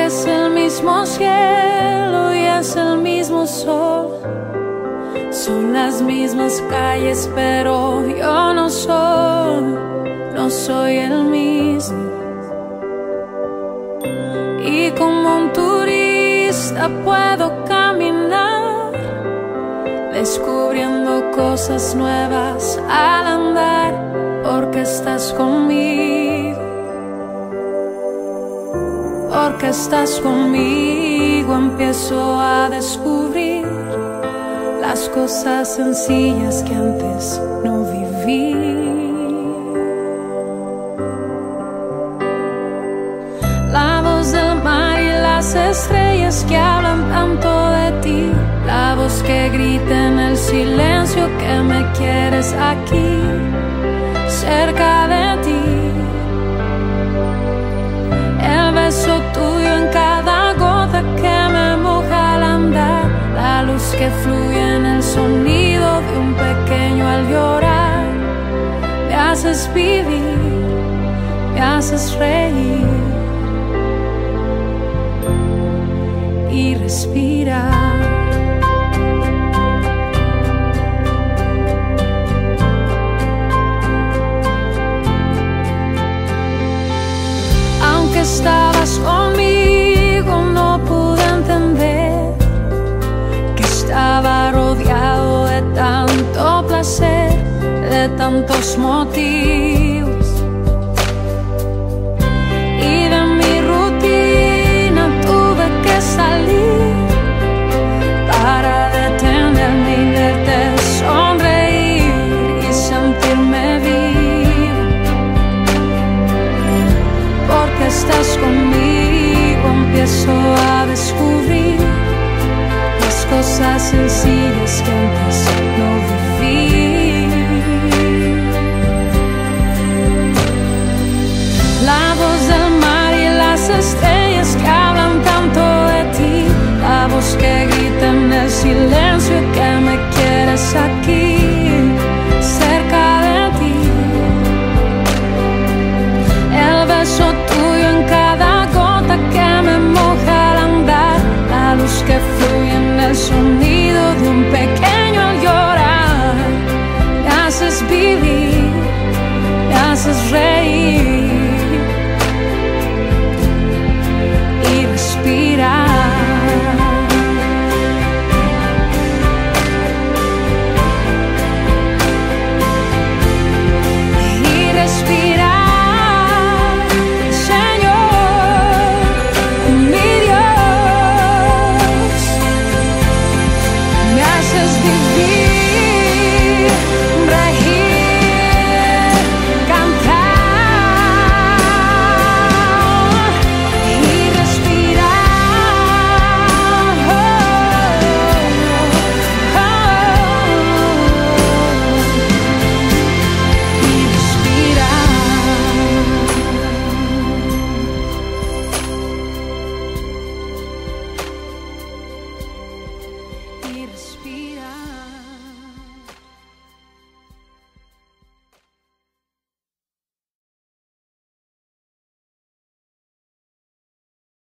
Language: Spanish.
es el mismo cielo y es el mismo sol. Son las mismas calles, pero yo no soy el mismo. Y como un turista puedo caminar, descubriendo cosas nuevas al andar, porque estás conmigo. Porque estás conmigo, empiezo a descubrir las cosas sencillas que antes no viví. La voz del mar y las estrellas que hablan tanto de ti, la voz que grita en el silencio que me quieres aquí, cerca de ti. El beso tuyo en cada gota que me moja al andar, la luz que fluye en el sonido de un pequeño al llorar. Me haces vivir, me haces reír y respirar. Aunque estabas conmigo, no pude entender que estaba rodeado de tanto placer, de tantos motivos.